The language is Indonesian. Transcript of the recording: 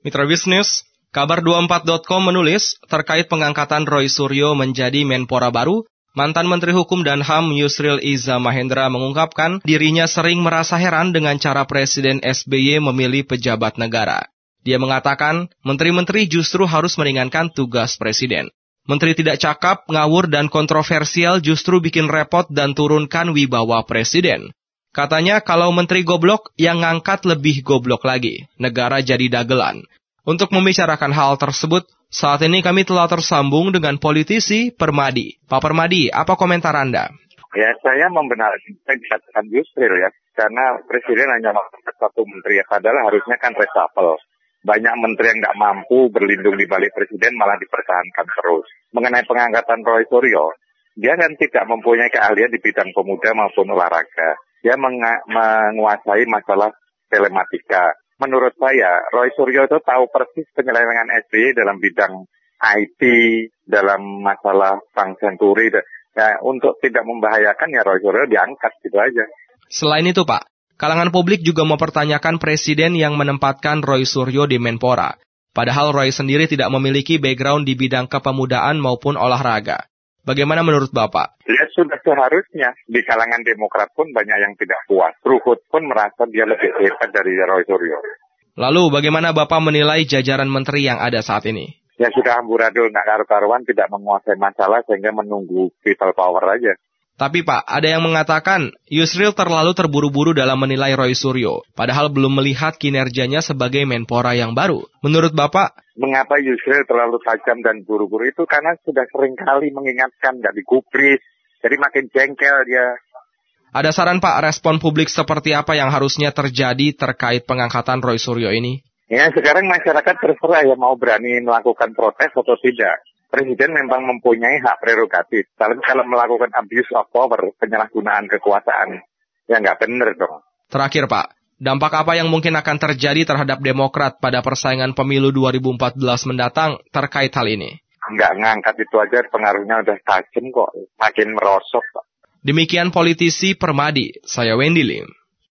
Mitra Bisnis, Kabar24.com menulis terkait pengangkatan Roy Suryo menjadi Menpora baru, mantan Menteri Hukum dan HAM Yusril Iza Mahendra mengungkapkan dirinya sering merasa heran dengan cara Presiden SBY memilih pejabat negara. Dia mengatakan, menteri-menteri justru harus meringankan tugas Presiden. Menteri tidak cakap, ngawur, dan kontroversial justru bikin repot dan turunkan wibawa Presiden. Katanya kalau menteri goblok, yang ngangkat lebih goblok lagi. Negara jadi dagelan. Untuk membicarakan hal tersebut, saat ini kami telah tersambung dengan politisi Permadi. Pak Permadi, apa komentar Anda? Ya, saya membenarkan dikatakan Yusril ya. Karena Presiden hanya mengangkat satu menteri, padahal harusnya kan reshuffle. Banyak menteri yang tidak mampu berlindung di balik Presiden malah dipertahankan terus. Mengenai pengangkatan Roy Suryo, dia kan tidak mempunyai keahlian di bidang pemuda maupun olahraga. Dia menguasai masalah telematika. Menurut saya, Roy Suryo itu tahu persis penyelewengan SBY dalam bidang IT, dalam masalah bank senturi. Ya, untuk tidak membahayakan ya Roy Suryo diangkat gitu aja. Selain itu Pak, kalangan publik juga mempertanyakan Presiden yang menempatkan Roy Suryo di Menpora. Padahal Roy sendiri tidak memiliki background di bidang kepemudaan maupun olahraga. Bagaimana menurut Bapak? Ya sudah seharusnya. Di kalangan Demokrat pun banyak yang tidak puas. Ruhut pun merasa dia lebih hebat dari Roy Suryo. Lalu bagaimana Bapak menilai jajaran menteri yang ada saat ini? Ya sudah amburadul, nggak karu-karuan, tidak menguasai masalah sehingga menunggu people power aja. Tapi Pak, ada yang mengatakan Yusril terlalu terburu-buru dalam menilai Roy Suryo, padahal belum melihat kinerjanya sebagai Menpora yang baru. Menurut Bapak? Mengapa Yusril terlalu tajam dan buru-buru itu? Karena sudah sering kali mengingatkan, nggak digubris. Jadi makin jengkel dia. Ada saran Pak, respon publik seperti apa yang harusnya terjadi terkait pengangkatan Roy Suryo ini? Ya sekarang masyarakat terserah ya mau berani melakukan protes atau tidak. Presiden memang mempunyai hak prerogatif. Tapi kalau melakukan abuse of power, penyalahgunaan kekuasaan, ya nggak benar dong. Terakhir Pak, dampak apa yang mungkin akan terjadi terhadap Demokrat pada persaingan pemilu 2014 mendatang terkait hal ini? Nggak ngangkat itu aja, pengaruhnya udah tajam kok. Makin merosot. Demikian politisi Permadi, saya Wendy Lim.